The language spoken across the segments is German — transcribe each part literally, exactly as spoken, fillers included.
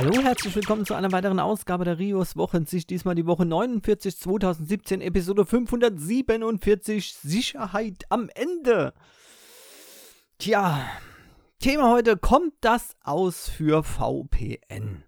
Hallo, herzlich willkommen zu einer weiteren Ausgabe der Rios Wochensicht. Diesmal die Woche neunundvierzig zweitausendsiebzehn, Episode fünfhundertsiebenundvierzig, Sicherheit am Ende. Tja, Thema heute: Kommt das aus für V P N?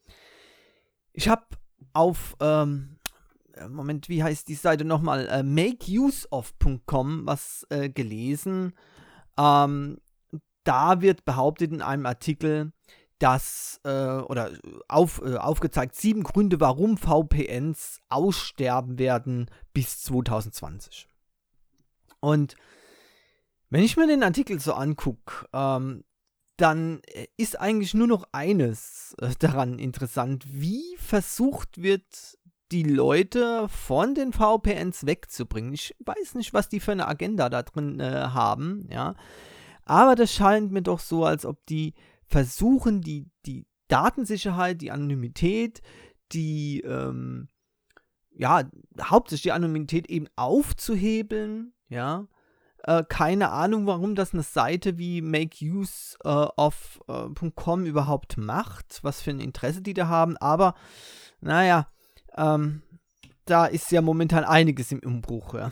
Ich habe auf, ähm, Moment, wie heißt die Seite nochmal? Äh, make use of punkt com was äh, gelesen. Ähm, da wird behauptet in einem Artikel, dass, äh, oder auf, äh, aufgezeigt, sieben Gründe, warum V P Ns aussterben werden bis zwanzig zwanzig. Und wenn ich mir den Artikel so angucke, ähm, dann ist eigentlich nur noch eines äh, daran interessant: Wie versucht wird, die Leute von den V P Ns wegzubringen. Ich weiß nicht, was die für eine Agenda da drin äh, haben, ja. Aber das scheint mir doch so, als ob die versuchen, die, die Datensicherheit, die Anonymität, die, ähm, ja, hauptsächlich die Anonymität eben aufzuhebeln, ja. Äh, keine Ahnung, warum das eine Seite wie make use of punkt com überhaupt macht, was für ein Interesse die da haben, aber, naja, ähm, da ist ja momentan einiges im Umbruch, ja.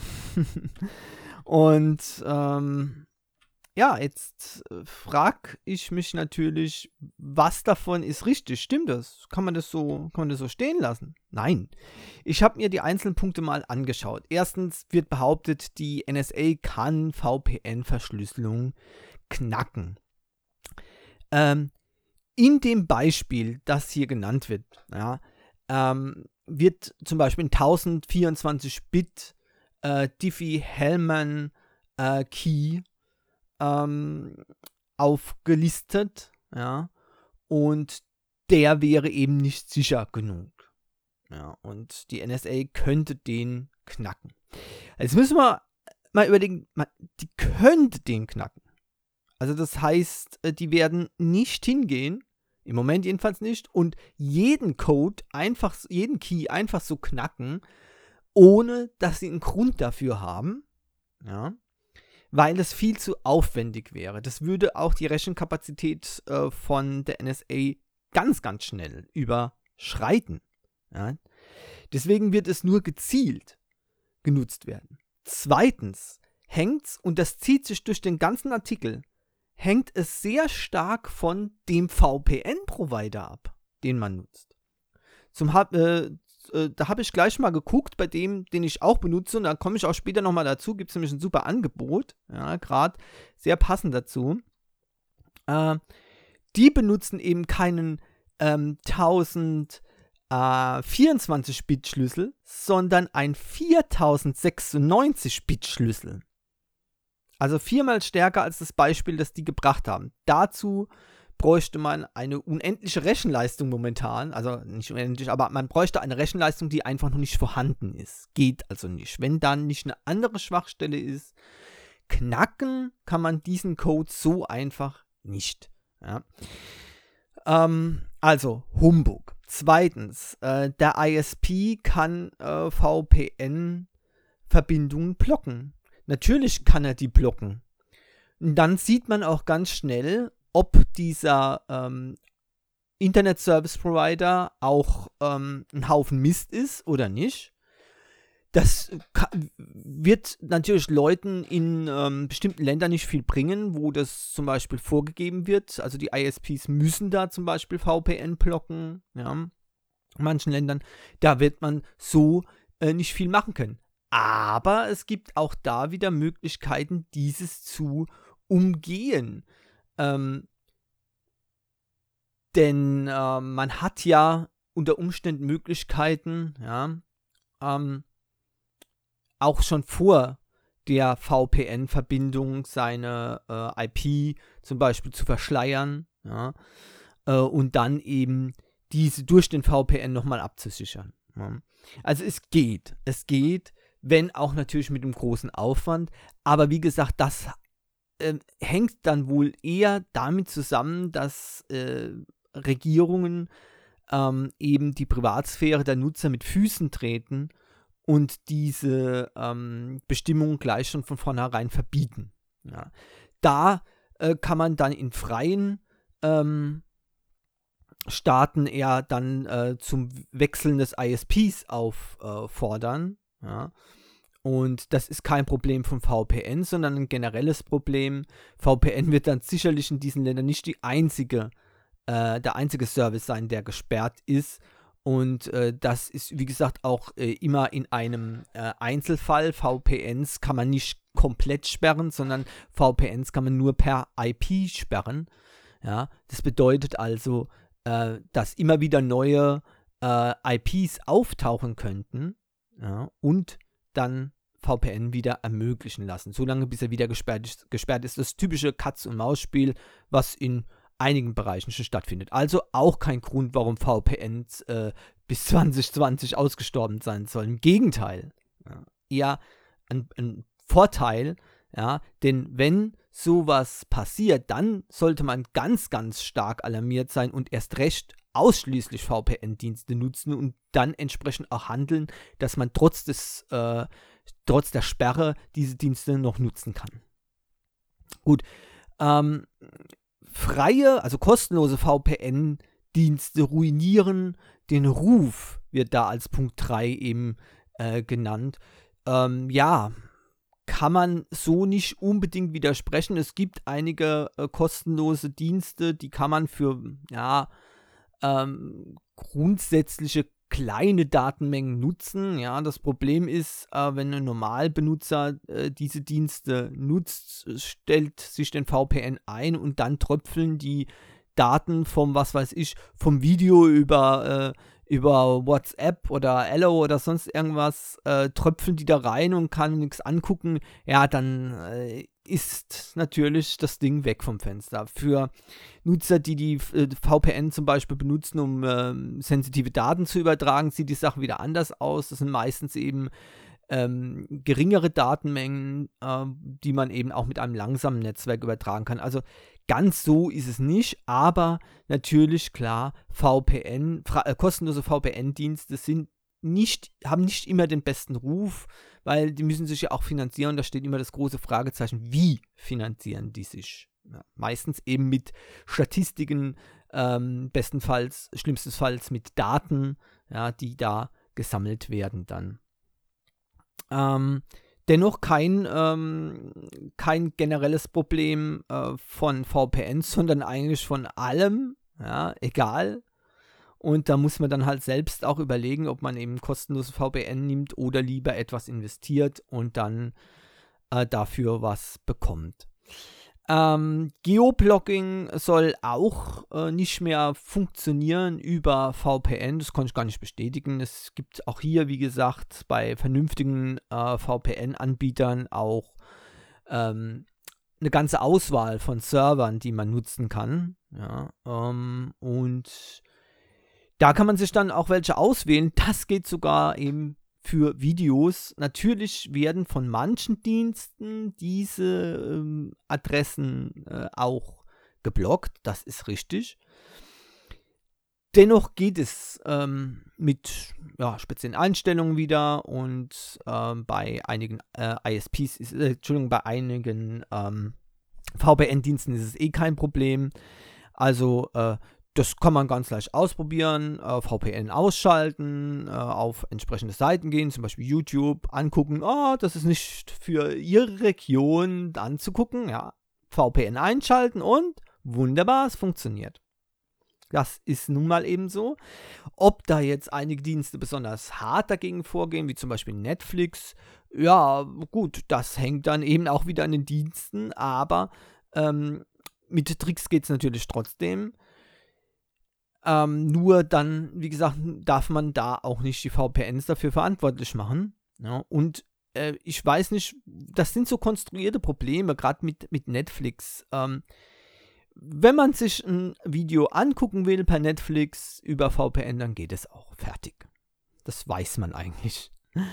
Und, ähm, ja, jetzt äh, frage ich mich natürlich, was davon ist richtig? Stimmt das? Kann man das so, kann man das so stehen lassen? Nein. Ich habe mir die einzelnen Punkte mal angeschaut. Erstens wird behauptet, die N S A kann V P N-Verschlüsselung knacken. Ähm, in dem Beispiel, das hier genannt wird, ja, ähm, wird zum Beispiel ein tausendvierundzwanzig Bit äh, Diffie-Hellman äh, Key Ähm, aufgelistet, ja, und der wäre eben nicht sicher genug. Ja, und die N S A könnte den knacken. Jetzt müssen wir mal überlegen, die könnte den knacken. Also das heißt, die werden nicht hingehen, im Moment jedenfalls nicht, und jeden Code einfach, jeden Key einfach so knacken, ohne dass sie einen Grund dafür haben, ja, weil das viel zu aufwendig wäre. Das würde auch die Rechenkapazität äh, von der N S A ganz, ganz schnell überschreiten. Ja? Deswegen wird es nur gezielt genutzt werden. Zweitens hängt's, und das zieht sich durch den ganzen Artikel, hängt es sehr stark von dem V P N-Provider ab, den man nutzt. Zum äh, Da habe ich gleich mal geguckt, bei dem, den ich auch benutze, und da komme ich auch später nochmal dazu, gibt es nämlich ein super Angebot, ja, gerade sehr passend dazu. Äh, die benutzen eben keinen ähm, tausendvierundzwanzig Bit Schlüssel, sondern einen viertausendsechsundneunzig Bit Schlüssel. Also viermal stärker als das Beispiel, das die gebracht haben. Dazu bräuchte man eine unendliche Rechenleistung momentan, also nicht unendlich, aber man bräuchte eine Rechenleistung, die einfach noch nicht vorhanden ist. Geht also nicht. Wenn dann nicht eine andere Schwachstelle ist, knacken kann man diesen Code so einfach nicht. Ja. Ähm, also Humbug. Zweitens, äh, der I S P kann äh, V P N-Verbindungen blocken. Natürlich kann er die blocken. Und dann sieht man auch ganz schnell, ob dieser ähm, Internet Service Provider auch ähm, ein Haufen Mist ist oder nicht. Das kann, wird natürlich Leuten in ähm, bestimmten Ländern nicht viel bringen, wo das zum Beispiel vorgegeben wird. Also die I S Ps müssen da zum Beispiel V P N blocken. Ja. In manchen Ländern, da wird man so äh, nicht viel machen können. Aber es gibt auch da wieder Möglichkeiten, dieses zu umgehen. Ähm, denn äh, man hat ja unter Umständen Möglichkeiten, ja, ähm, auch schon vor der V P N-Verbindung seine äh, I P zum Beispiel zu verschleiern, ja, äh, und dann eben diese durch den V P N nochmal abzusichern. Ja. Also es geht, es geht, wenn auch natürlich mit einem großen Aufwand, aber wie gesagt, das äh, hängt dann wohl eher damit zusammen, dass äh, Regierungen ähm, eben die Privatsphäre der Nutzer mit Füßen treten und diese ähm, Bestimmungen gleich schon von vornherein verbieten. Ja. Da äh, kann man dann in freien ähm, Staaten eher dann äh, zum Wechseln des I S Ps auffordern. Äh, ja. Und das ist kein Problem von V P N, sondern ein generelles Problem. V P N wird dann sicherlich in diesen Ländern nicht die einzige, äh, der einzige Service sein, der gesperrt ist. Und äh, das ist, wie gesagt, auch äh, immer in einem äh, Einzelfall. V P Ns kann man nicht komplett sperren, sondern V P Ns kann man nur per I P sperren. Ja, das bedeutet also, äh, dass immer wieder neue äh, I Ps auftauchen könnten, ja, und dann V P N wieder ermöglichen lassen, solange bis er wieder gesperrt ist. Gesperrt ist das typische Katz-und-Maus-Spiel, was in einigen Bereichen schon stattfindet. Also auch kein Grund, warum V P Ns äh, bis zwanzig zwanzig ausgestorben sein sollen. Im Gegenteil, ja, eher ein, ein Vorteil, ja, denn wenn sowas passiert, dann sollte man ganz, ganz stark alarmiert sein und erst recht ausschließlich V P N-Dienste nutzen und dann entsprechend auch handeln, dass man trotz des, äh, trotz der Sperre diese Dienste noch nutzen kann. Gut, ähm, freie, also kostenlose V P N-Dienste ruinieren den Ruf, wird da als Punkt drei eben äh, genannt. Ähm, ja, kann man so nicht unbedingt widersprechen. Es gibt einige äh, kostenlose Dienste, die kann man für, ja, ähm, grundsätzliche kleine Datenmengen nutzen. Ja, das Problem ist, äh, wenn ein Normalbenutzer äh, diese Dienste nutzt, stellt sich den V P N ein und dann tröpfeln die Daten vom, was weiß ich, vom Video über, äh, über WhatsApp oder Allo oder sonst irgendwas, äh, tröpfeln die da rein und kann nichts angucken. Ja, dann äh, ist natürlich das Ding weg vom Fenster. Für Nutzer, die die äh, V P N zum Beispiel benutzen, um äh, sensitive Daten zu übertragen, sieht die Sache wieder anders aus. Das sind meistens eben ähm, geringere Datenmengen, äh, die man eben auch mit einem langsamen Netzwerk übertragen kann. Also ganz so ist es nicht, aber natürlich, klar, V P N, äh, kostenlose V P N-Dienste sind nicht, haben nicht immer den besten Ruf, weil die müssen sich ja auch finanzieren. Da steht immer das große Fragezeichen, wie finanzieren die sich? Ja, meistens eben mit Statistiken, ähm, bestenfalls, schlimmstenfalls mit Daten, ja, die da gesammelt werden dann. Ähm, dennoch kein, ähm, kein generelles Problem äh, von V P Ns, sondern eigentlich von allem, ja, egal. Und da muss man dann halt selbst auch überlegen, ob man eben kostenlose V P N nimmt oder lieber etwas investiert und dann äh, dafür was bekommt. Ähm, Geoblocking soll auch äh, nicht mehr funktionieren über V P N, das kann ich gar nicht bestätigen. Es gibt auch hier, wie gesagt, bei vernünftigen äh, V P N-Anbietern auch ähm, eine ganze Auswahl von Servern, die man nutzen kann. Ja, ähm, und da kann man sich dann auch welche auswählen. Das geht sogar eben für Videos. Natürlich werden von manchen Diensten diese ähm, Adressen äh, auch geblockt. Das ist richtig. Dennoch geht es ähm, mit ja, speziellen Einstellungen wieder und ähm, bei einigen äh, I S Ps, ist, äh, Entschuldigung, bei einigen ähm, V P N-Diensten ist es eh kein Problem. Also äh, das kann man ganz leicht ausprobieren, äh, V P N ausschalten, äh, auf entsprechende Seiten gehen, zum Beispiel YouTube, angucken, oh, das ist nicht für Ihre Region anzugucken, ja, V P N einschalten und wunderbar, es funktioniert. Das ist nun mal eben so. Ob da jetzt einige Dienste besonders hart dagegen vorgehen, wie zum Beispiel Netflix, ja, gut, das hängt dann eben auch wieder an den Diensten, aber ähm, mit Tricks geht es natürlich trotzdem. Ähm, nur dann, wie gesagt, darf man da auch nicht die V P Ns dafür verantwortlich machen. Ja, und äh, ich weiß nicht, das sind so konstruierte Probleme, gerade mit, mit Netflix. Ähm, wenn man sich ein Video angucken will per Netflix über V P N, dann geht es auch. Fertig. Das weiß man eigentlich.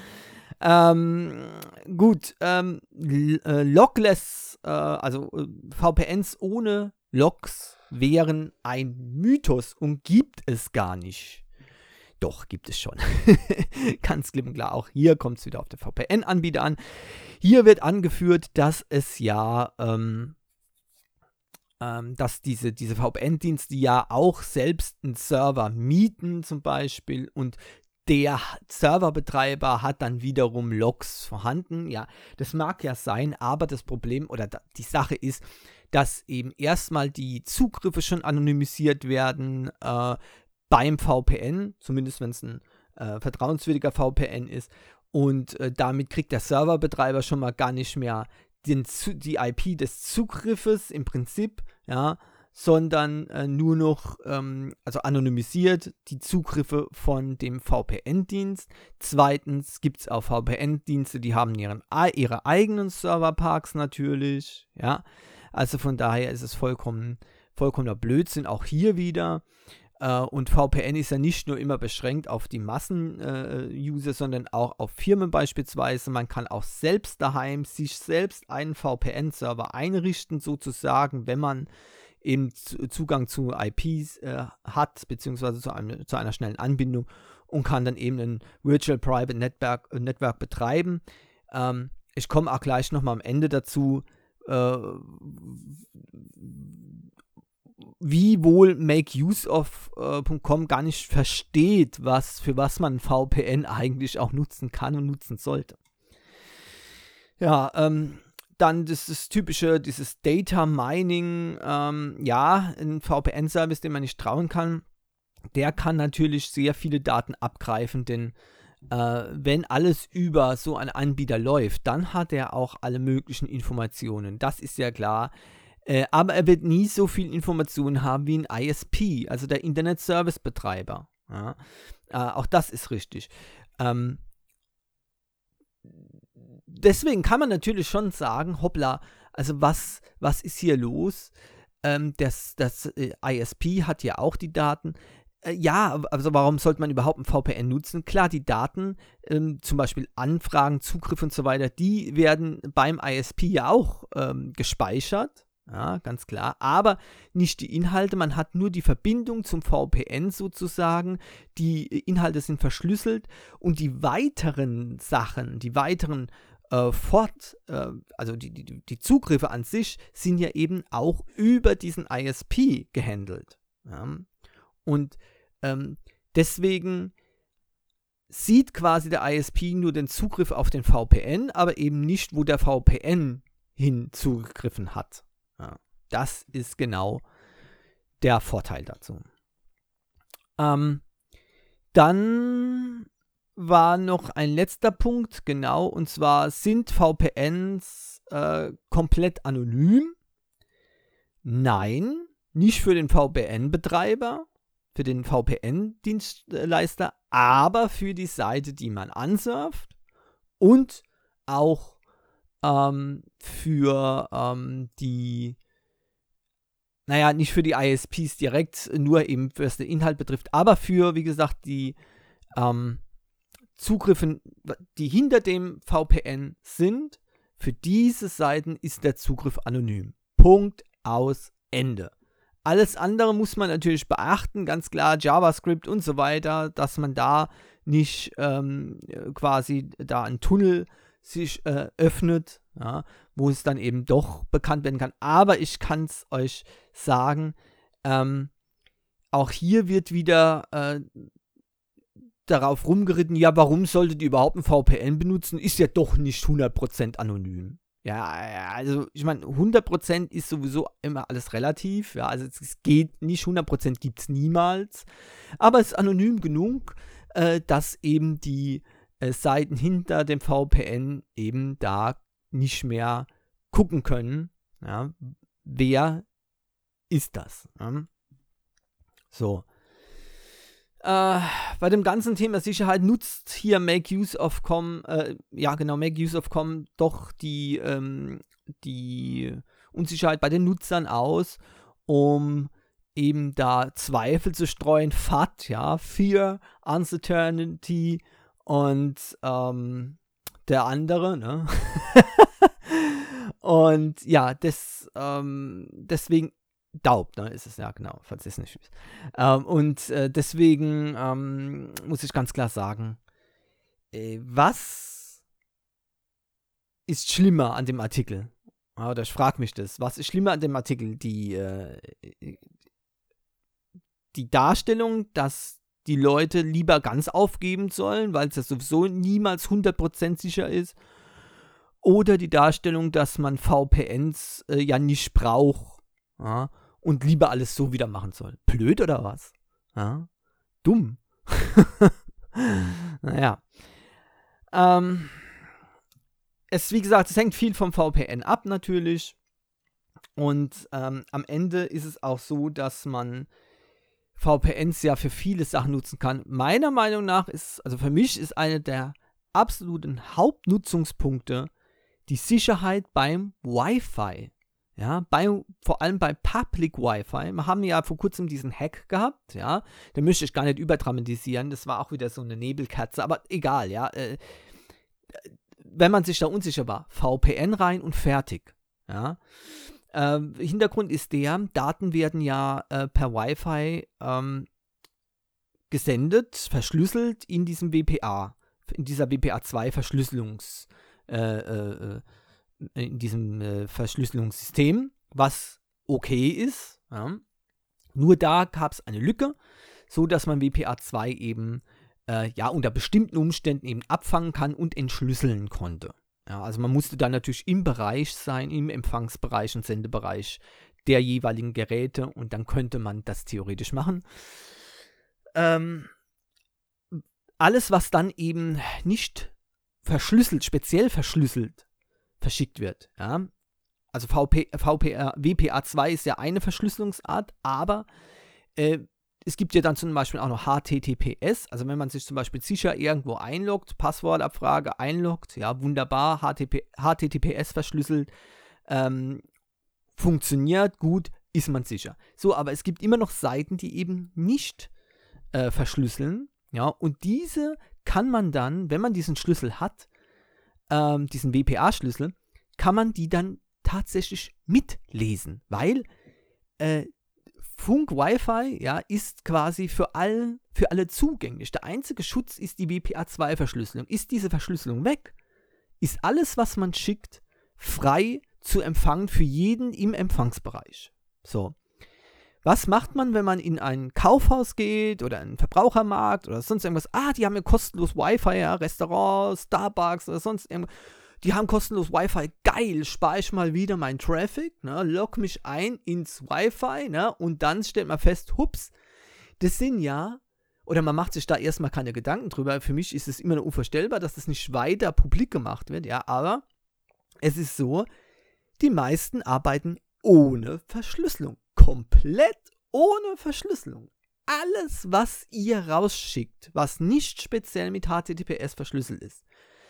ähm, gut, ähm, äh, Lockless, äh, also äh, V P Ns ohne Logs wären ein Mythos und gibt es gar nicht. Doch, gibt es schon. Ganz klipp und klar, auch hier kommt es wieder auf den V P N-Anbieter an. Hier wird angeführt, dass es ja ähm, ähm, dass diese, diese V P N-Dienste ja auch selbst einen Server mieten zum Beispiel und der Serverbetreiber hat dann wiederum Logs vorhanden. Ja, das mag ja sein, aber das Problem oder da, die Sache ist, dass eben erstmal die Zugriffe schon anonymisiert werden äh, beim V P N, zumindest wenn es ein äh, vertrauenswürdiger V P N ist. Und äh, damit kriegt der Serverbetreiber schon mal gar nicht mehr den, die I P des Zugriffes im Prinzip, ja, sondern äh, nur noch, ähm, also anonymisiert, die Zugriffe von dem V P N-Dienst. Zweitens gibt es auch V P N-Dienste, die haben ihren, ihre eigenen Serverparks natürlich, ja. Also von daher ist es vollkommen, vollkommener Blödsinn, auch hier wieder. Äh, und V P N ist ja nicht nur immer beschränkt auf die Massen-User, äh, sondern auch auf Firmen beispielsweise. Man kann auch selbst daheim sich selbst einen V P N-Server einrichten, sozusagen, wenn man eben Zugang zu I Ps äh, hat, beziehungsweise zu, einem, zu einer schnellen Anbindung und kann dann eben ein Virtual Private Network, äh, Network betreiben. Ähm, ich komme auch gleich nochmal am Ende dazu, äh, wie wohl makeuseof punkt com gar nicht versteht, was, für was man V P N eigentlich auch nutzen kann und nutzen sollte. Ja, ähm, dann das, das typische, dieses Data Mining, ähm, ja, ein V P N-Service, den man nicht trauen kann, der kann natürlich sehr viele Daten abgreifen, denn äh, wenn alles über so einen Anbieter läuft, dann hat er auch alle möglichen Informationen, das ist ja klar, äh, aber er wird nie so viel Informationen haben wie ein I S P, also der Internet-Service-Betreiber. Ja? Äh, auch das ist richtig. Ähm, Deswegen kann man natürlich schon sagen, hoppla, also was, was ist hier los? Ähm, das das äh, I S P hat ja auch die Daten. Äh, ja, also warum sollte man überhaupt ein V P N nutzen? Klar, die Daten, ähm, zum Beispiel Anfragen, Zugriff und so weiter, die werden beim I S P ja auch ähm, gespeichert. Ja, ganz klar. Aber nicht die Inhalte, man hat nur die Verbindung zum V P N sozusagen. Die Inhalte sind verschlüsselt und die weiteren Sachen, die weiteren äh, Fort, äh, also die, die, die Zugriffe an sich sind ja eben auch über diesen I S P gehandelt. Ja. Und ähm, deswegen sieht quasi der I S P nur den Zugriff auf den V P N, aber eben nicht, wo der V P N hin zugegriffen hat. Ja, das ist genau der Vorteil dazu. Ähm, dann war noch ein letzter Punkt, genau, und zwar sind V P Ns äh, komplett anonym? Nein, nicht für den V P N-Betreiber, für den V P N-Dienstleister, aber für die Seite, die man ansurft und auch ähm, für ähm, die, naja, nicht für die I S Ps direkt, nur eben was den Inhalt betrifft, aber für, wie gesagt, die ähm, Zugriffe, die hinter dem V P N sind, für diese Seiten ist der Zugriff anonym. Punkt, aus, Ende. Alles andere muss man natürlich beachten, ganz klar, JavaScript und so weiter, dass man da nicht ähm, quasi da einen Tunnel sich äh, öffnet, ja, wo es dann eben doch bekannt werden kann. Aber ich kann es euch sagen, ähm, auch hier wird wieder äh, darauf rumgeritten, ja, warum solltet ihr überhaupt ein V P N benutzen? Ist ja doch nicht hundert Prozent anonym. Ja, also ich meine, hundert Prozent ist sowieso immer alles relativ. Ja, also es geht nicht, hundert Prozent gibt es niemals. Aber es ist anonym genug, äh, dass eben die äh, Seiten hinter dem V P N eben da nicht mehr gucken können. Ja, wer ist das? Ja? So. Äh, bei dem ganzen Thema Sicherheit nutzt hier makeuseof punkt com, äh, ja genau, makeuseof punkt com doch die, ähm, die Unsicherheit bei den Nutzern aus, um eben da Zweifel zu streuen, F A T, ja, Fear, Uncertainty und ähm, der andere, ne? Und ja, das, ähm, deswegen Daub, ne, ist es ja, genau, falls es nicht ist. Ähm, und äh, deswegen ähm, muss ich ganz klar sagen, äh, was ist schlimmer an dem Artikel? Oder ich frage mich das. Was ist schlimmer an dem Artikel? Die, äh, die Darstellung, dass die Leute lieber ganz aufgeben sollen, weil es ja sowieso niemals hundert Prozent sicher ist. Oder die Darstellung, dass man V P Ns äh, ja nicht braucht, ja, und lieber alles so wieder machen soll. Blöd oder was? Ja? Dumm. Naja. Ähm, es, wie gesagt, es hängt viel vom V P N ab natürlich. Und ähm, am Ende ist es auch so, dass man V P Ns ja für viele Sachen nutzen kann. Meiner Meinung nach ist, also für mich ist eine der absoluten Hauptnutzungspunkte die Sicherheit beim Wi-Fi. Ja, bei, vor allem bei Public Wi-Fi. Wir haben ja vor kurzem diesen Hack gehabt, ja. Da möchte ich gar nicht überdramatisieren, das war auch wieder so eine Nebelkatze, aber egal, ja. Äh, wenn man sich da unsicher war, V P N rein und fertig, ja. Äh, Hintergrund ist der, Daten werden ja äh, per Wi-Fi ähm, gesendet, verschlüsselt in diesem W P A, in dieser W P A zwei Verschlüsselungs äh, äh, in diesem äh, Verschlüsselungssystem, was okay ist. Ja. Nur da gab es eine Lücke, so dass man W P A zwei eben äh, ja unter bestimmten Umständen eben abfangen kann und entschlüsseln konnte. Ja, also man musste dann natürlich im Bereich sein, im Empfangsbereich und Sendebereich der jeweiligen Geräte und dann könnte man das theoretisch machen. Ähm, alles, was dann eben nicht verschlüsselt, speziell verschlüsselt verschickt wird, ja. Also V P, V P R, W P A zwei ist ja eine Verschlüsselungsart, aber äh, es gibt ja dann zum Beispiel auch noch H T T P S, also wenn man sich zum Beispiel sicher irgendwo einloggt, Passwortabfrage einloggt, ja, wunderbar, H T T P S verschlüsselt, ähm, funktioniert gut, ist man sicher. So, aber es gibt immer noch Seiten, die eben nicht äh, verschlüsseln, ja, und diese kann man dann, wenn man diesen Schlüssel hat, ähm, diesen W P A-Schlüssel, kann man die dann tatsächlich mitlesen, weil äh, Funk Wi-Fi, ja, ist quasi für, allen, für alle zugänglich. Der einzige Schutz ist die W P A zwei Verschlüsselung. Ist diese Verschlüsselung weg, ist alles, was man schickt, frei zu empfangen für jeden im Empfangsbereich. So. Was macht man, wenn man in ein Kaufhaus geht oder einen Verbrauchermarkt oder sonst irgendwas? Ah, die haben ja kostenlos Wi-Fi, ja, Restaurants, Starbucks oder sonst irgendwas. Die haben kostenlos Wi-Fi. Geil, spare ich mal wieder meinen Traffic, ne, log mich ein ins Wi-Fi, ne, und dann stellt man fest, hups, das sind ja, oder man macht sich da erstmal keine Gedanken drüber. Für mich ist es immer noch unvorstellbar, dass das nicht weiter publik gemacht wird, ja, aber es ist so, die meisten arbeiten ohne Verschlüsselung. Komplett ohne Verschlüsselung. Alles, was ihr rausschickt, was nicht speziell mit H T T P S verschlüsselt ist,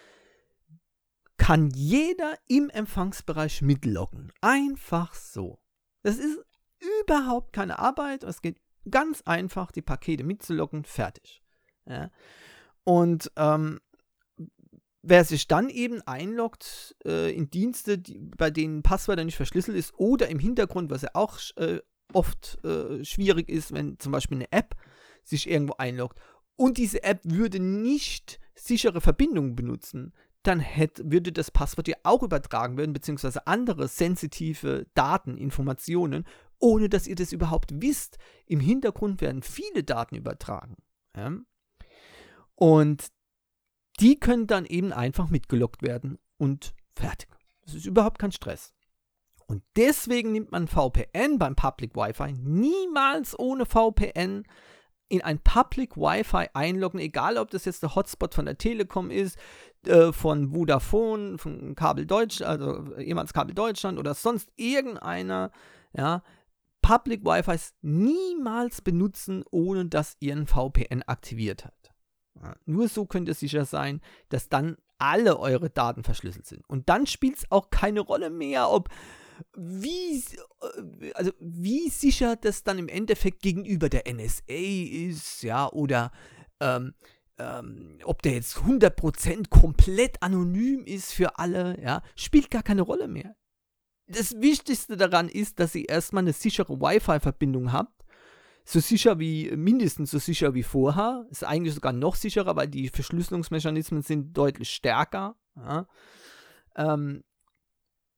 kann jeder im Empfangsbereich mitloggen. Einfach so. Das ist überhaupt keine Arbeit. Es geht ganz einfach, die Pakete mitzuloggen, fertig. Ja. Und ähm, wer sich dann eben einloggt äh, in Dienste, die, bei denen Passwörter nicht verschlüsselt ist oder im Hintergrund, was ja auch äh, oft äh, schwierig ist, wenn zum Beispiel eine App sich irgendwo einloggt und diese App würde nicht sichere Verbindungen benutzen, dann hätte, würde das Passwort ja auch übertragen werden, beziehungsweise andere sensitive Daten, Informationen, ohne dass ihr das überhaupt wisst. Im Hintergrund werden viele Daten übertragen. Ja? Und die können dann eben einfach mitgeloggt werden und fertig. Das ist überhaupt kein Stress. Und deswegen nimmt man V P N beim Public Wi-Fi niemals ohne V P N in ein Public Wi-Fi einloggen, egal ob das jetzt der Hotspot von der Telekom ist, äh, von Vodafone, von Kabel Deutschland, also ehemals Kabel Deutschland oder sonst irgendeiner, ja, Public Wi-Fis niemals benutzen, ohne dass ihr ein V P N aktiviert habt. Ja, nur so könnt ihr sicher sein, dass dann alle eure Daten verschlüsselt sind. Und dann spielt es auch keine Rolle mehr, ob wie, also wie sicher das dann im Endeffekt gegenüber der N S A ist, ja, oder ähm, ähm, ob der jetzt hundert Prozent komplett anonym ist für alle, ja, spielt gar keine Rolle mehr. Das Wichtigste daran ist, dass ihr erstmal eine sichere Wi-Fi-Verbindung habt, so sicher wie, mindestens so sicher wie vorher, ist eigentlich sogar noch sicherer, weil die Verschlüsselungsmechanismen sind deutlich stärker, ja, ähm,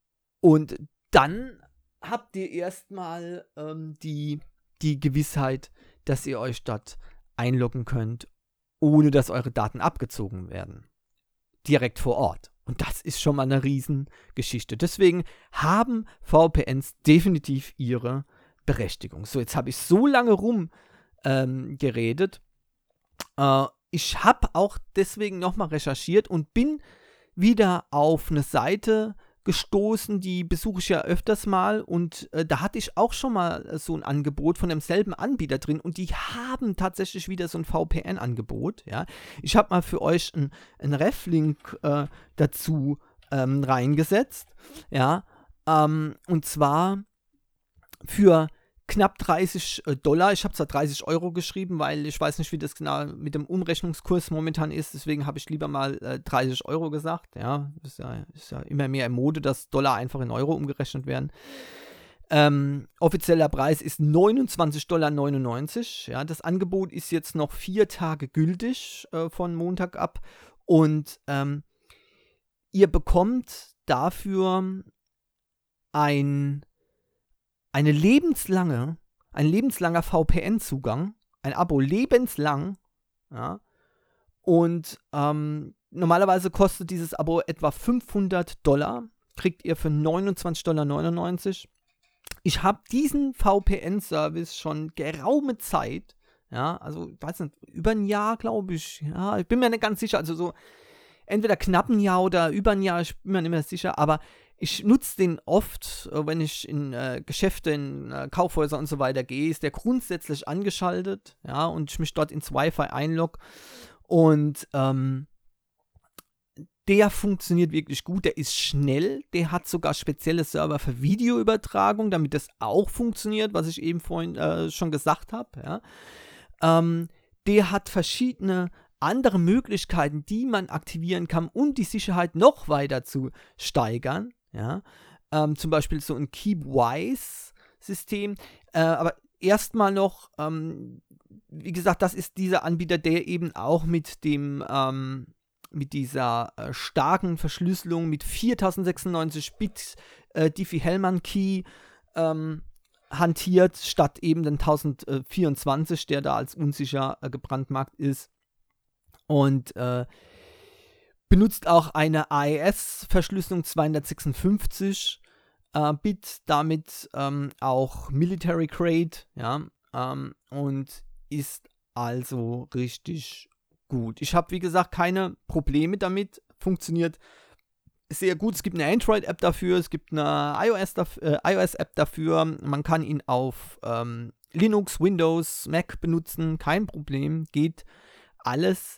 Und dann habt ihr erstmal ähm, die, die Gewissheit, dass ihr euch dort einloggen könnt, ohne dass eure Daten abgezogen werden. Direkt vor Ort. Und das ist schon mal eine Riesengeschichte. Deswegen haben V P Ns definitiv ihre Berechtigung. So, jetzt habe ich so lange rum ähm, geredet. Äh, ich habe auch deswegen nochmal recherchiert und bin wieder auf eine Seite gestoßen, die besuche ich ja öfters mal, und äh, da hatte ich auch schon mal so ein Angebot von demselben Anbieter drin, und die haben tatsächlich wieder so ein V P N-Angebot, ja. Ich habe mal für euch einen Ref-Link äh, dazu ähm, reingesetzt, ja, ähm, und zwar für knapp dreißig Dollar. Ich habe zwar dreißig Euro geschrieben, weil ich weiß nicht, wie das genau mit dem Umrechnungskurs momentan ist. Deswegen habe ich lieber mal äh, dreißig Euro gesagt. Ja, ist ja, ist ja immer mehr in Mode, dass Dollar einfach in Euro umgerechnet werden. Ähm, offizieller Preis ist neunundzwanzig Komma neunundneunzig Dollar. Ja, das Angebot ist jetzt noch vier Tage gültig äh, von Montag ab. Und ähm, ihr bekommt dafür ein Eine lebenslange, ein lebenslanger V P N-Zugang, ein Abo lebenslang, ja, und ähm, normalerweise kostet dieses Abo etwa fünfhundert Dollar, kriegt ihr für neunundzwanzig Komma neunundneunzig Dollar. Ich habe diesen V P N-Service schon geraume Zeit, ja, also, ich weiß nicht, über ein Jahr, glaube ich, ja, ich bin mir nicht ganz sicher, also so, entweder knapp ein Jahr oder über ein Jahr, ich bin mir nicht mehr sicher, aber ich nutze den oft, wenn ich in äh, Geschäfte, in äh, Kaufhäuser und so weiter gehe. Ist der grundsätzlich angeschaltet, ja, und ich mich dort ins Wi-Fi einlogge. Und ähm, der funktioniert wirklich gut, der ist schnell, der hat sogar spezielle Server für Videoübertragung, damit das auch funktioniert, was ich eben vorhin äh, schon gesagt habe, ja. Ähm, der hat verschiedene andere Möglichkeiten, die man aktivieren kann, um die Sicherheit noch weiter zu steigern. Ja? Ähm, zum Beispiel so ein Keepwise-System. Äh, aber erstmal noch, ähm, wie gesagt, das ist dieser Anbieter, der eben auch mit dem ähm, mit dieser äh, starken Verschlüsselung mit viertausendsechsundneunzig Bit äh, Diffie-Hellman-Key ähm, hantiert, statt eben den tausendvierundzwanzig, der da als unsicher äh, gebrandmarkt ist. Und äh, benutzt auch eine A E S-Verschlüsselung zweihundertsechsundfünfzig äh, Bit, damit ähm, auch Military Grade, ja, ähm, und ist also richtig gut. Ich habe, wie gesagt, keine Probleme damit, funktioniert sehr gut. Es gibt eine Android-App dafür, es gibt eine iOS-App äh, iOS dafür, man kann ihn auf ähm, Linux, Windows, Mac benutzen, kein Problem, geht alles.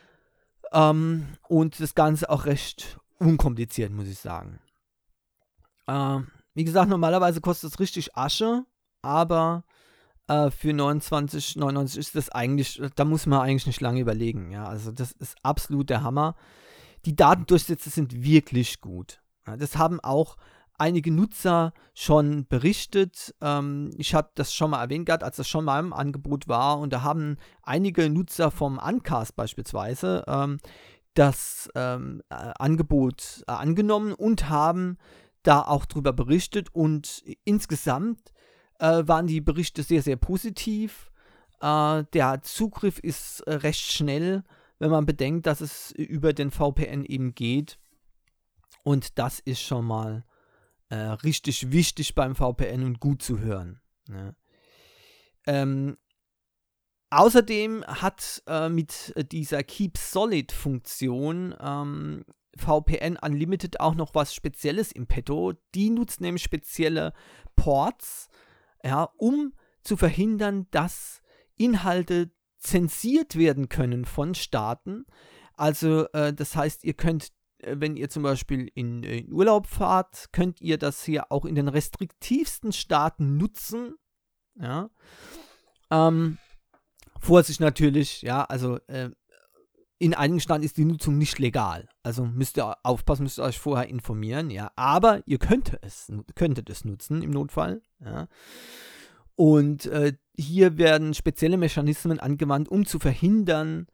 Ähm, und das Ganze auch recht unkompliziert, muss ich sagen. Ähm, wie gesagt, normalerweise kostet es richtig Asche, aber äh, für neunundzwanzig neunundneunzig ist das eigentlich, da muss man eigentlich nicht lange überlegen. Ja, also das ist absolut der Hammer. Die Datendurchsätze sind wirklich gut. Ja, das haben auch einige Nutzer schon berichtet. Ähm, ich habe das schon mal erwähnt gehabt, als das schon mal im Angebot war. Und da haben einige Nutzer vom Uncast beispielsweise ähm, das ähm, äh, Angebot äh, angenommen und haben da auch drüber berichtet. Und insgesamt äh, waren die Berichte sehr, sehr positiv. Äh, der Zugriff ist äh, recht schnell, wenn man bedenkt, dass es über den V P N eben geht. Und das ist schon mal Äh, richtig wichtig beim V P N und gut zu hören. Ne? Ähm, außerdem hat äh, mit dieser Keep Solid-Funktion ähm, V P N Unlimited auch noch was Spezielles im Petto. Die nutzt nämlich spezielle Ports, ja, um zu verhindern, dass Inhalte zensiert werden können von Staaten. Also äh, das heißt, ihr könnt, wenn ihr zum Beispiel in, in Urlaub fahrt, könnt ihr das hier auch in den restriktivsten Staaten nutzen. Ja. Ähm, Vorsicht natürlich, ja, also äh, in einigen Staaten ist die Nutzung nicht legal. Also müsst ihr aufpassen, müsst ihr euch vorher informieren, ja. Aber ihr könnt es, könntet es nutzen im Notfall, ja. Und äh, hier werden spezielle Mechanismen angewandt, um zu verhindern,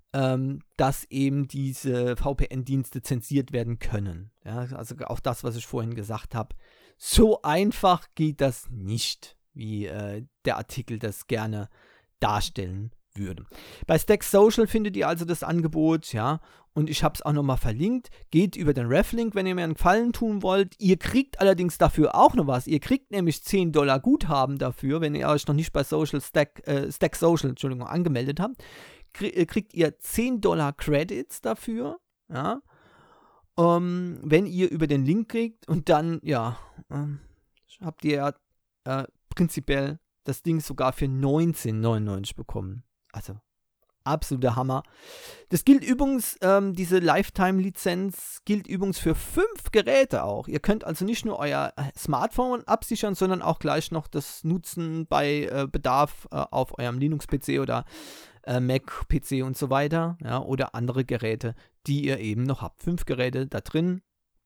ähm, dass eben diese V P N-Dienste zensiert werden können. Ja, also auch das, was ich vorhin gesagt habe. So einfach geht das nicht, wie äh, der Artikel das gerne darstellen würde. Bei Stack Social findet ihr also das Angebot, ja, und ich habe es auch nochmal verlinkt. Geht über den Reflink, wenn ihr mir einen Gefallen tun wollt. Ihr kriegt allerdings dafür auch noch was. Ihr kriegt nämlich zehn Dollar Guthaben dafür, wenn ihr euch noch nicht bei Social Stack, äh, Stack Social, Entschuldigung, angemeldet habt. Krie- kriegt ihr zehn Dollar Credits dafür, ja, ähm, wenn ihr über den Link kriegt und dann, ja, ähm, habt ihr äh, prinzipiell das Ding sogar für neunzehn neunundneunzig bekommen. Also, absoluter Hammer. Das gilt übrigens, ähm, diese Lifetime-Lizenz gilt übrigens für fünf Geräte auch. Ihr könnt also nicht nur euer Smartphone absichern, sondern auch gleich noch das nutzen bei äh, Bedarf äh, auf eurem Linux-P C oder äh, Mac-P C und so weiter. Ja, oder andere Geräte, die ihr eben noch habt. Fünf Geräte da drin.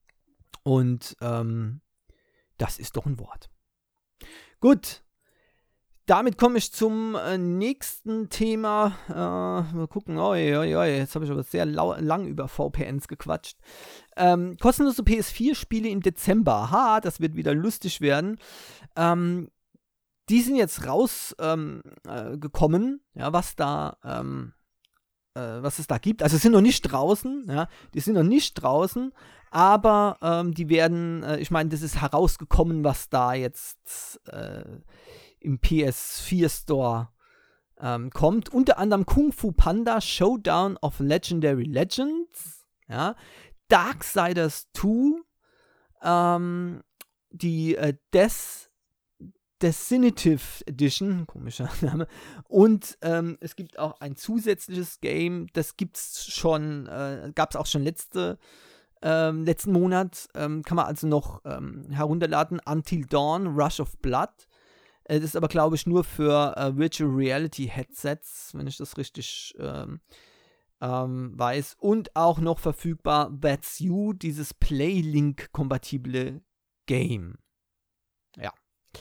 Und ähm, das ist doch ein Wort. Gut. Damit komme ich zum äh, nächsten Thema. Äh, mal gucken. Oi, oi, oi. Jetzt habe ich aber sehr lau- lang über V P Ns gequatscht. Ähm, kostenlose P S vier Spiele im Dezember. Ha, das wird wieder lustig werden. Ähm, die sind jetzt rausgekommen, ähm, äh, gekommen, ja, was da, ähm, äh, was es da gibt. Also, sind noch nicht draußen. Ja, die sind noch nicht draußen. Aber ähm, die werden, äh, ich meine, das ist herausgekommen, was da jetzt äh, im P S vier Store ähm, kommt. Unter anderem Kung Fu Panda Showdown of Legendary Legends, ja, Darksiders zwei, ähm, die äh, Des Definitive Edition, komischer Name, und ähm, es gibt auch ein zusätzliches Game, das gibt's schon, äh, gab es auch schon letzte ähm, letzten Monat, ähm, kann man also noch ähm, herunterladen, Until Dawn, Rush of Blood. Das ist aber, glaube ich, nur für äh, Virtual Reality Headsets, wenn ich das richtig ähm, ähm, weiß. Und auch noch verfügbar That's You, dieses Playlink-kompatible Game. Ja.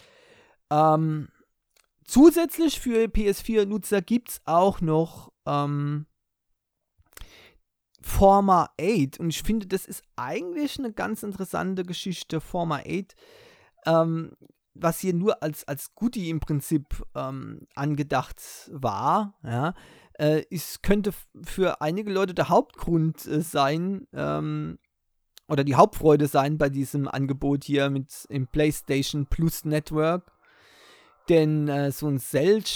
Ähm, zusätzlich für P S vier Nutzer gibt es auch noch ähm, Forma acht. Und ich finde, das ist eigentlich eine ganz interessante Geschichte, Forma acht. Ähm, was hier nur als, als Goodie im Prinzip ähm, angedacht war, ja, äh, es könnte f- für einige Leute der Hauptgrund äh, sein, ähm, oder die Hauptfreude sein bei diesem Angebot hier mit im PlayStation Plus Network. Denn äh, so ein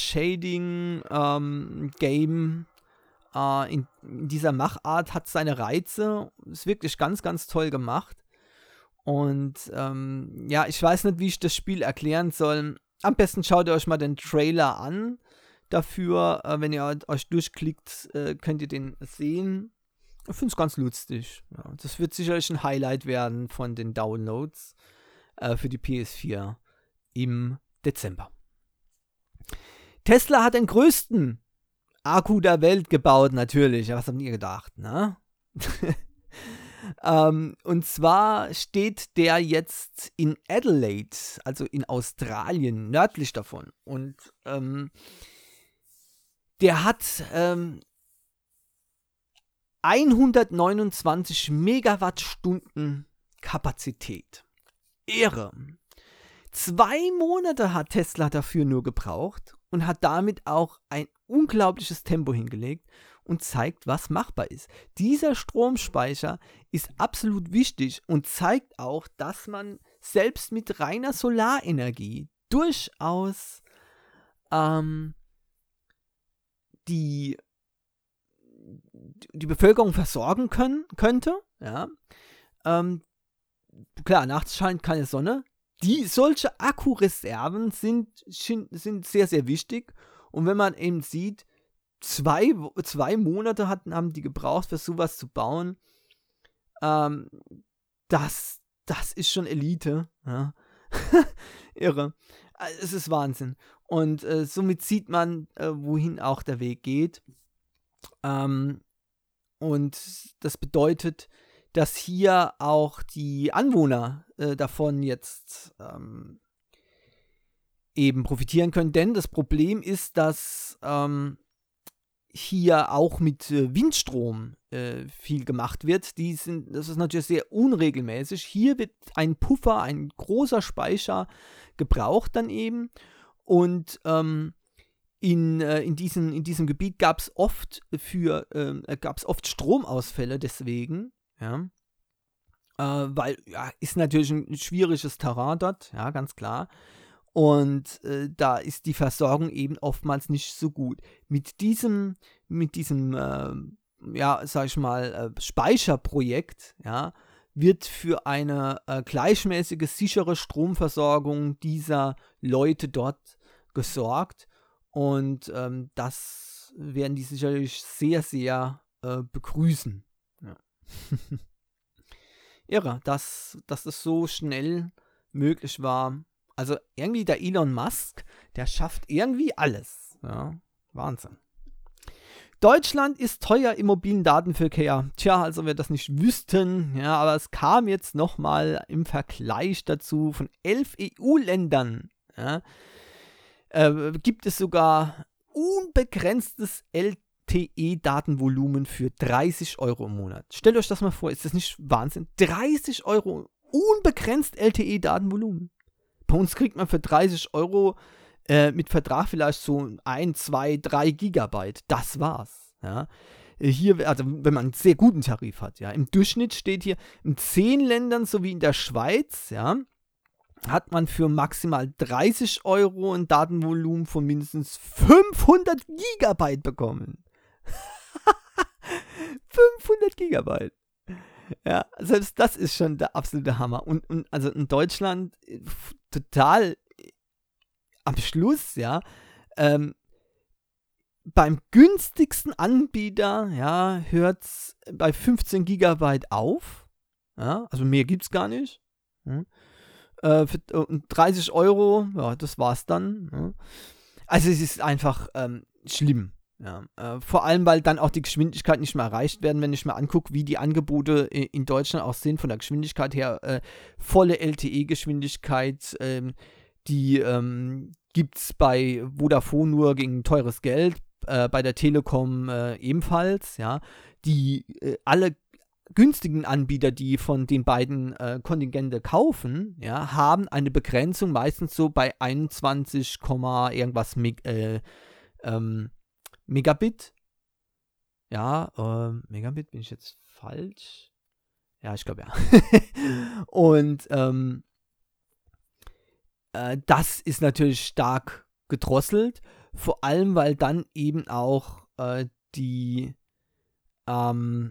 Cell-Shading-Game äh, in, in dieser Machart hat seine Reize. Ist wirklich ganz, ganz toll gemacht. Und ähm, ja, ich weiß nicht, wie ich das Spiel erklären soll. Am besten schaut ihr euch mal den Trailer an. Dafür, äh, wenn ihr euch durchklickt, äh, könnt ihr den sehen. Ich finde es ganz lustig. Ja, das wird sicherlich ein Highlight werden von den Downloads äh, für die P S vier im Dezember. Tesla hat den größten Akku der Welt gebaut, natürlich. Ja, was habt ihr gedacht, ne? Ähm, und zwar steht der jetzt in Adelaide, also in Australien, nördlich davon. Und ähm, der hat ähm, hundertneunundzwanzig Megawattstunden Kapazität. Irre. Zwei Monate hat Tesla dafür nur gebraucht und hat damit auch ein unglaubliches Tempo hingelegt und zeigt, was machbar ist. Dieser Stromspeicher ist absolut wichtig und zeigt auch, dass man selbst mit reiner Solarenergie durchaus ähm, die, die Bevölkerung versorgen können, könnte. Ja. Ähm, klar, nachts scheint keine Sonne. Die, solche Akkureserven sind, sind sehr, sehr wichtig. Und wenn man eben sieht, zwei, zwei Monate hatten, haben die gebraucht, für sowas zu bauen, ähm, das, das ist schon Elite. Ja. Irre. Es ist Wahnsinn. Und äh, somit sieht man, äh, wohin auch der Weg geht. Ähm, und das bedeutet, dass hier auch die Anwohner äh, davon jetzt ähm, eben profitieren können. Denn das Problem ist, dass ähm, hier auch mit äh, Windstrom äh, viel gemacht wird. Die sind, das ist natürlich sehr unregelmäßig. Hier wird ein Puffer, ein großer Speicher gebraucht dann eben. Und ähm, in, äh, in, diesen, in diesem Gebiet gab es oft für äh, gab es oft Stromausfälle deswegen, ja. Äh, weil, ja, ist natürlich ein schwieriges Terrain dort, ja, ganz klar. Und äh, da ist die Versorgung eben oftmals nicht so gut. Mit diesem, mit diesem, äh, ja, sag ich mal, äh, Speicherprojekt, ja, wird für eine äh, gleichmäßige, sichere Stromversorgung dieser Leute dort gesorgt. Und ähm, das werden die sicherlich sehr, sehr äh, begrüßen. Ja. Irre, dass, dass es so schnell möglich war. Also irgendwie der Elon Musk, der schafft irgendwie alles. Ja, Wahnsinn. Deutschland ist teuer im mobilen Datenverkehr. Tja, also wir das nicht wüssten, ja, aber es kam jetzt nochmal im Vergleich dazu von elf E U-Ländern, ja, äh, gibt es sogar unbegrenztes L T E-Datenvolumen für dreißig Euro im Monat. Stellt euch das mal vor, ist das nicht Wahnsinn? dreißig Euro unbegrenzt L T E-Datenvolumen. Bei uns kriegt man für dreißig Euro äh, mit Vertrag vielleicht so ein, zwei, drei Gigabyte. Das war's. Ja. Hier, also wenn man einen sehr guten Tarif hat, ja. Im Durchschnitt steht hier, in zehn Ländern sowie in der Schweiz, ja, hat man für maximal dreißig Euro ein Datenvolumen von mindestens fünfhundert Gigabyte bekommen. fünfhundert Gigabyte. Ja, selbst das ist schon der absolute Hammer. Und, und also in Deutschland f- total am Schluss, ja, ähm, beim günstigsten Anbieter, ja, hört es bei fünfzehn Gigabyte auf. Ja, also mehr gibt's gar nicht. Ja. Äh, für äh, dreißig Euro, ja, das war's dann. Ja. Also es ist einfach ähm, schlimm. Ja, äh, vor allem, weil dann auch die Geschwindigkeit nicht mehr erreicht werden, wenn ich mir angucke, wie die Angebote in, in Deutschland auch sind, von der Geschwindigkeit her, äh, volle L T E-Geschwindigkeit, ähm, die ähm, gibt es bei Vodafone nur gegen teures Geld, äh, bei der Telekom äh, ebenfalls, ja, die äh, alle günstigen Anbieter, die von den beiden äh, Kontingente kaufen, ja, haben eine Begrenzung meistens so bei einundzwanzig, irgendwas Meg- äh, ähm, Megabit. Ja, äh, Megabit, bin ich jetzt falsch? Ja, ich glaube ja. Und ähm, äh, das ist natürlich stark gedrosselt, vor allem, weil dann eben auch äh, die ähm,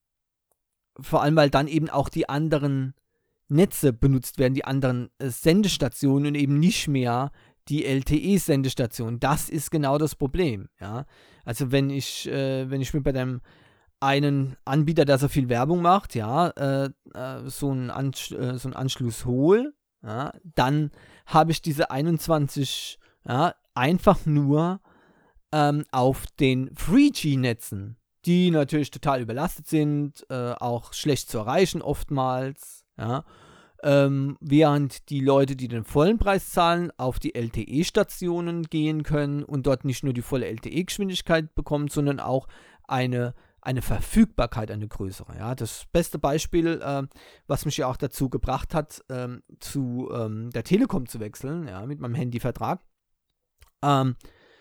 vor allem, weil dann eben auch die anderen Netze benutzt werden, die anderen äh, Sendestationen und eben nicht mehr die L T E-Sendestationen. Das ist genau das Problem, ja. Also wenn ich, äh, wenn ich mir bei dem einen Anbieter, der so viel Werbung macht, ja, äh, äh, so, einen Ansch- äh, so einen Anschluss hole, ja, dann habe ich diese einundzwanzig, ja, einfach nur ähm, auf den drei G-Netzen, die natürlich total überlastet sind, äh, auch schlecht zu erreichen oftmals, ja. Ähm, während die Leute, die den vollen Preis zahlen, auf die L T E-Stationen gehen können und dort nicht nur die volle L T E-Geschwindigkeit bekommen, sondern auch eine, eine Verfügbarkeit, eine größere. Ja? Das beste Beispiel, äh, was mich ja auch dazu gebracht hat, ähm, zu ähm, der Telekom zu wechseln, ja, mit meinem Handyvertrag, ähm,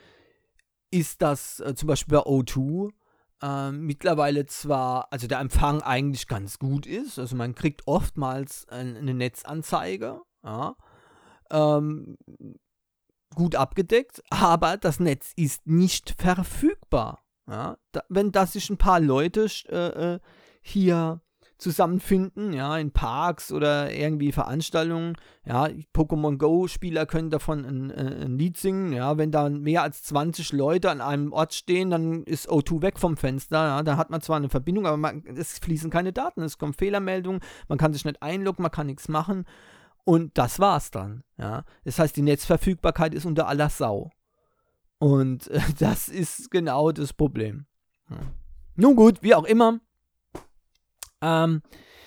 ist das äh, zum Beispiel bei O zwei ähm, mittlerweile zwar, also der Empfang eigentlich ganz gut ist, also man kriegt oftmals ein, eine Netzanzeige, ja, ähm, gut abgedeckt, aber das Netz ist nicht verfügbar. Ja. Da, wenn da sich ein paar Leute äh, hier zusammenfinden, ja, in Parks oder irgendwie Veranstaltungen, ja, Pokémon Go-Spieler können davon ein, ein Lied singen, ja, wenn da mehr als zwanzig Leute an einem Ort stehen, dann ist O zwei weg vom Fenster, ja, da hat man zwar eine Verbindung, aber man, es fließen keine Daten, es kommen Fehlermeldungen, man kann sich nicht einloggen, man kann nichts machen und das war's dann, ja. Das heißt, die Netzverfügbarkeit ist unter aller Sau und äh, das ist genau das Problem. Ja. Nun gut, wie auch immer, Ähm,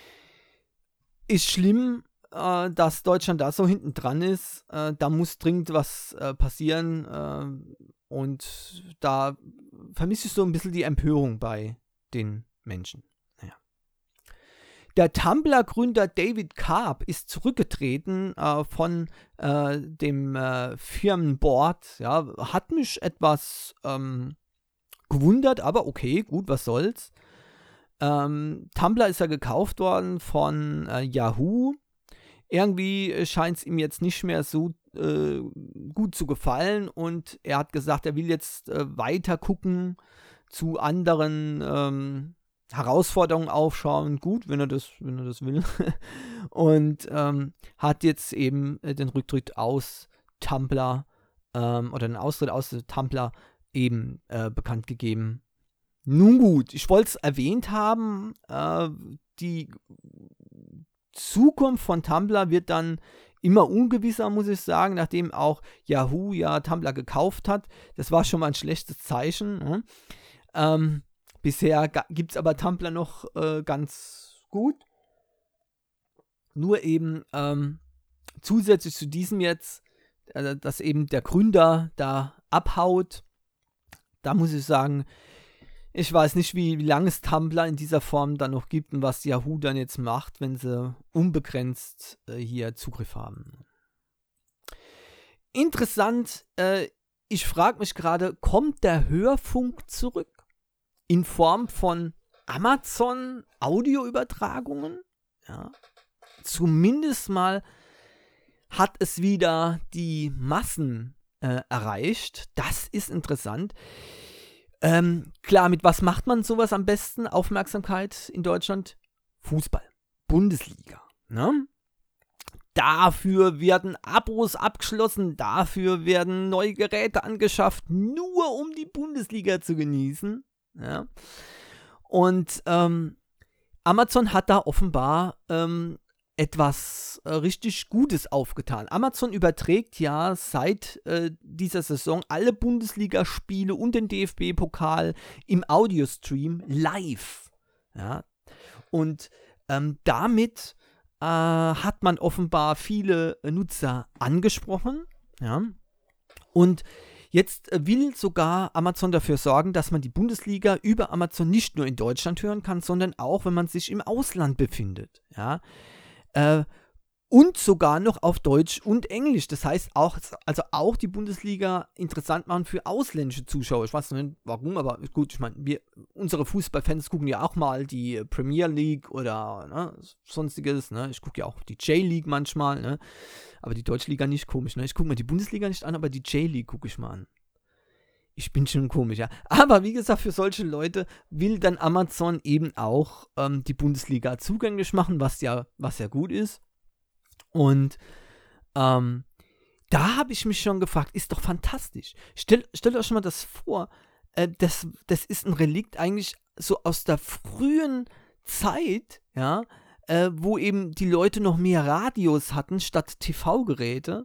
ist schlimm, äh, dass Deutschland da so hinten dran ist. Äh, da muss dringend was äh, passieren. Äh, und da vermisse ich so ein bisschen die Empörung bei den Menschen. Naja. Der Tumblr-Gründer David Karp ist zurückgetreten äh, von äh, dem äh, Firmenboard. Ja, hat mich etwas ähm, gewundert, aber okay, gut, was soll's. Ähm, Tumblr ist ja gekauft worden von äh, Yahoo. Irgendwie scheint es ihm jetzt nicht mehr so äh, gut zu gefallen und er hat gesagt, er will jetzt äh, weiter gucken, zu anderen ähm, Herausforderungen aufschauen. Gut, wenn er das, wenn er das will. Und ähm, hat jetzt eben äh, den Rücktritt aus Tumblr ähm, oder den Austritt aus Tumblr eben äh, bekannt gegeben. Nun gut, ich wollte es erwähnt haben, äh, die Zukunft von Tumblr wird dann immer ungewisser, muss ich sagen, nachdem auch Yahoo ja Tumblr gekauft hat. Das war schon mal ein schlechtes Zeichen. Ne? Ähm, bisher gibt es aber Tumblr noch äh, ganz gut. Nur eben ähm, zusätzlich zu diesem jetzt, äh, dass eben der Gründer da abhaut, da muss ich sagen, ich weiß nicht, wie, wie lange es Tumblr in dieser Form dann noch gibt und was Yahoo dann jetzt macht, wenn sie unbegrenzt äh, hier Zugriff haben. Interessant, äh, ich frage mich gerade, kommt der Hörfunk zurück? In Form von Amazon Audioübertragungen? Ja. Zumindest mal hat es wieder die Massen äh, erreicht. Das ist interessant. Ähm, klar, mit was macht man sowas am besten? Aufmerksamkeit in Deutschland? Fußball. Bundesliga. Ne? Dafür werden Abos abgeschlossen, dafür werden neue Geräte angeschafft, nur um die Bundesliga zu genießen. Ja? Und ähm, Amazon hat da offenbar ähm, etwas äh, richtig Gutes aufgetan. Amazon überträgt ja seit äh, dieser Saison alle Bundesligaspiele und den D F B-Pokal im Audiostream live. Ja? Und ähm, damit äh, hat man offenbar viele Nutzer angesprochen. Ja? Und jetzt äh, will sogar Amazon dafür sorgen, dass man die Bundesliga über Amazon nicht nur in Deutschland hören kann, sondern auch, wenn man sich im Ausland befindet. Ja? Äh, und sogar noch auf Deutsch und Englisch. Das heißt, auch, also auch die Bundesliga interessant machen für ausländische Zuschauer. Ich weiß nicht warum, aber gut, ich meine, wir, unsere Fußballfans gucken ja auch mal die Premier League oder ne, sonstiges. Ne? Ich gucke ja auch die J-League manchmal, ne? Aber die Deutsche Liga nicht, komisch. Ne? Ich gucke mir die Bundesliga nicht an, aber die J-League gucke ich mal an. Ich bin schon komisch, ja. Aber wie gesagt, für solche Leute will dann Amazon eben auch ähm, die Bundesliga zugänglich machen, was ja, was ja gut ist. Und ähm, da habe ich mich schon gefragt, ist doch fantastisch. Stellt stellt euch schon mal das vor, äh, das, das ist ein Relikt eigentlich so aus der frühen Zeit, ja, äh, wo eben die Leute noch mehr Radios hatten statt T V-Geräte.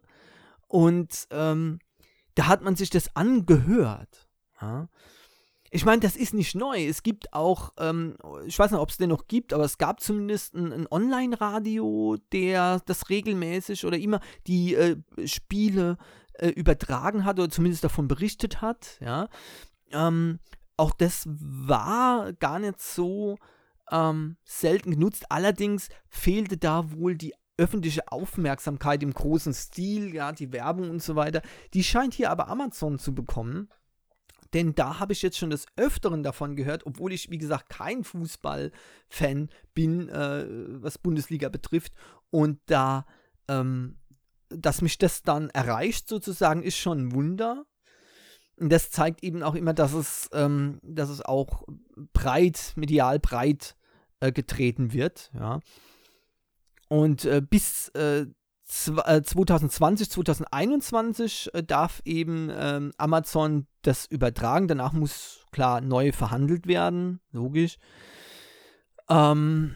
Und ähm, da hat man sich das angehört. Ja. Ich meine, das ist nicht neu. Es gibt auch, ähm, ich weiß nicht, ob es den noch gibt, aber es gab zumindest ein, ein Online-Radio, der das regelmäßig oder immer die äh, Spiele äh, übertragen hat oder zumindest davon berichtet hat. Ja. Ähm, auch das war gar nicht so ähm, selten genutzt. Allerdings fehlte da wohl die öffentliche Aufmerksamkeit im großen Stil, ja, die Werbung und so weiter. Die scheint hier aber Amazon zu bekommen. Denn da habe ich jetzt schon des Öfteren davon gehört, obwohl ich, wie gesagt, kein Fußballfan bin, äh, was Bundesliga betrifft. Und da, ähm, dass mich das dann erreicht sozusagen, ist schon ein Wunder. Und das zeigt eben auch immer, dass es, ähm, dass es auch breit, medial breit äh, getreten wird. Ja. Und äh, bis äh, zwanzig zwanzig, zwanzig einundzwanzig äh, darf eben ähm, Amazon das übertragen. Danach muss, klar, neu verhandelt werden, logisch. Ähm,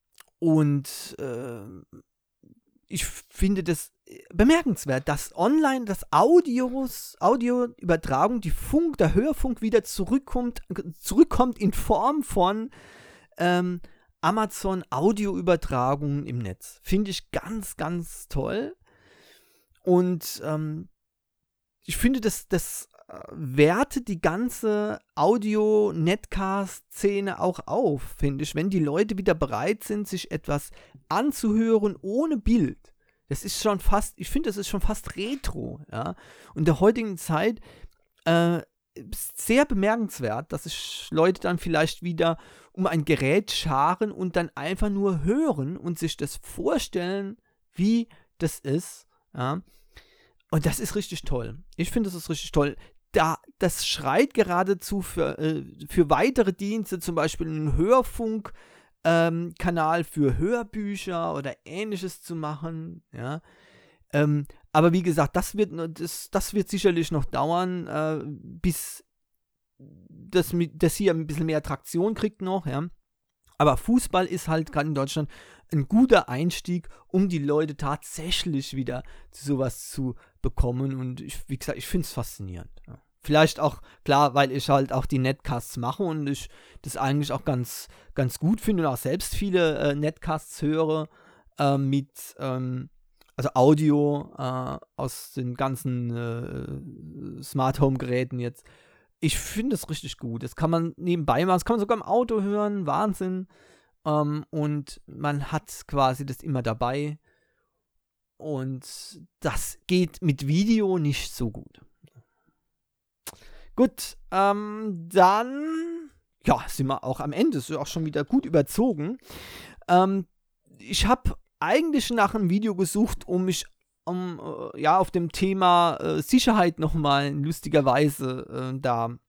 und äh, ich finde das bemerkenswert, dass online das Audios, Audioübertragung, die Funk, der Hörfunk wieder zurückkommt, zurückkommt in Form von ähm, Amazon Audioübertragungen im Netz. Finde ich ganz, ganz toll. Und ähm, ich finde, das, das äh, wertet die ganze Audio-Netcast-Szene auch auf, finde ich, wenn die Leute wieder bereit sind, sich etwas anzuhören ohne Bild. Das ist schon fast, ich finde, das ist schon fast retro, ja. Und in der heutigen Zeit äh, sehr bemerkenswert, dass sich Leute dann vielleicht wieder um ein Gerät scharen und dann einfach nur hören und sich das vorstellen, wie das ist, ja. Und das ist richtig toll. Ich finde, das ist richtig toll. Da, das schreit geradezu für, äh, für weitere Dienste, zum Beispiel einen Hörfunkkanal ähm, für Hörbücher oder Ähnliches zu machen. Ja. Ähm, aber wie gesagt, das wird, das, das wird sicherlich noch dauern, äh, bis das, das hier ein bisschen mehr Traktion kriegt noch. Ja. Aber Fußball ist halt gerade in Deutschland ein guter Einstieg, um die Leute tatsächlich wieder zu sowas zu bekommen. Und ich, wie gesagt, ich finde es faszinierend. Ja. Vielleicht auch, klar, weil ich halt auch die Netcasts mache und ich das eigentlich auch ganz, ganz gut finde und auch selbst viele äh, Netcasts höre äh, mit ähm, also Audio äh, aus den ganzen äh, Smart Home Geräten jetzt. Ich finde es richtig gut. Das kann man nebenbei machen, das kann man sogar im Auto hören, Wahnsinn. Um, und man hat quasi das immer dabei. Und das geht mit Video nicht so gut. Gut, ähm, dann ja, sind wir auch am Ende. Ist auch schon wieder gut überzogen. Ähm, ich habe eigentlich nach einem Video gesucht, um mich um, äh, ja, auf dem Thema äh, Sicherheit nochmal lustigerweise äh, da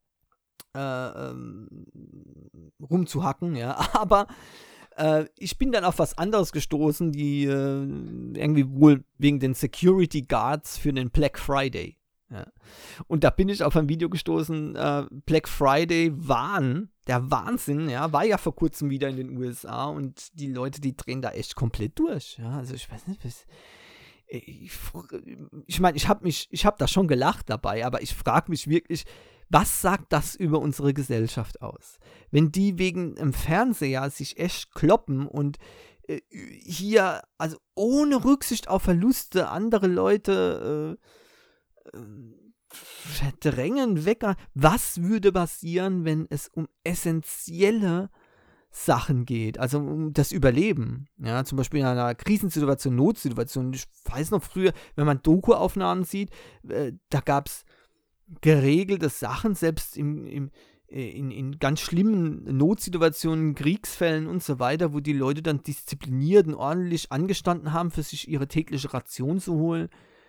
Äh, ähm, rumzuhacken, ja, aber äh, ich bin dann auf was anderes gestoßen, die äh, irgendwie wohl wegen den Security Guards für den Black Friday, ja. Und da bin ich auf ein Video gestoßen, äh, Black Friday Wahn, der Wahnsinn, ja, war ja vor kurzem wieder in den U S A und die Leute, die drehen da echt komplett durch, ja, also ich weiß nicht, was ich, ich meine, ich habe mich, ich habe da schon gelacht dabei, aber ich frage mich wirklich, was sagt das über unsere Gesellschaft aus? Wenn die wegen dem Fernseher sich echt kloppen und äh, hier, also ohne Rücksicht auf Verluste, andere Leute äh, äh, verdrängen, wecker. Was würde passieren, wenn es um essentielle Sachen geht, also um das Überleben, ja, zum Beispiel in einer Krisensituation, Notsituation. Ich weiß noch früher, wenn man Doku-Aufnahmen sieht, äh, da gab es geregelte Sachen, selbst im, im, in, in ganz schlimmen Notsituationen, Kriegsfällen und so weiter, wo die Leute dann diszipliniert und ordentlich angestanden haben, für sich ihre tägliche Ration zu holen.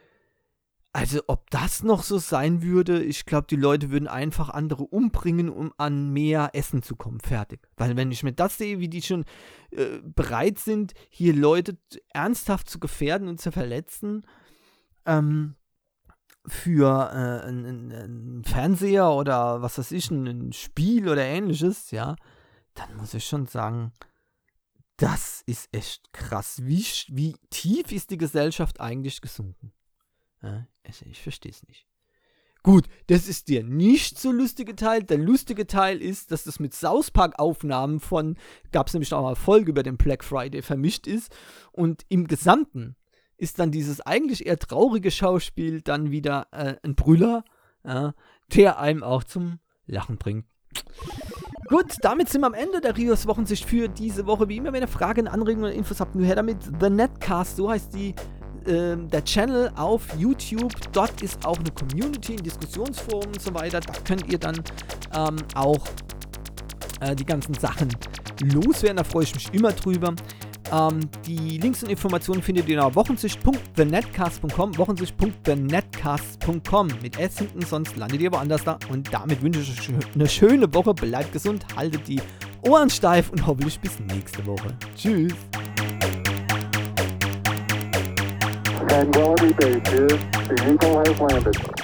Also ob das noch so sein würde, ich glaube, die Leute würden einfach andere umbringen, um an mehr Essen zu kommen. Fertig. Weil wenn ich mir das sehe, wie die schon äh, bereit sind, hier Leute ernsthaft zu gefährden und zu verletzen, ähm, für äh, einen, einen Fernseher oder was weiß ich, ein Spiel oder ähnliches, ja, dann muss ich schon sagen, das ist echt krass. Wie, wie tief ist die Gesellschaft eigentlich gesunken? Ja, also ich verstehe es nicht. Gut, das ist der nicht so lustige Teil. Der lustige Teil ist, dass das mit South Park-Aufnahmen von, gab es nämlich auch mal eine Folge über den Black Friday, vermischt ist. Und im Gesamten ist dann dieses eigentlich eher traurige Schauspiel dann wieder äh, ein Brüller, ja, der einem auch zum Lachen bringt. Gut, damit sind wir am Ende der Rios Wochensicht für diese Woche. Wie immer, wenn ihr Fragen, Anregungen oder Infos habt, nur her damit. The Netcast, so heißt die, äh, der Channel auf YouTube. Dort ist auch eine Community, ein Diskussionsforum und so weiter. Da könnt ihr dann ähm, auch äh, die ganzen Sachen loswerden. Da freue ich mich immer drüber. Ähm, die Links und Informationen findet ihr auf wochensicht punkt the netcast punkt com, wochensicht punkt the netcast punkt com mit S hinten, sonst landet ihr woanders da. Und damit wünsche ich euch eine schöne Woche, bleibt gesund, haltet die Ohren steif und hoffentlich bis nächste Woche. Tschüss. Tranquility Base here. The Eagle has landed.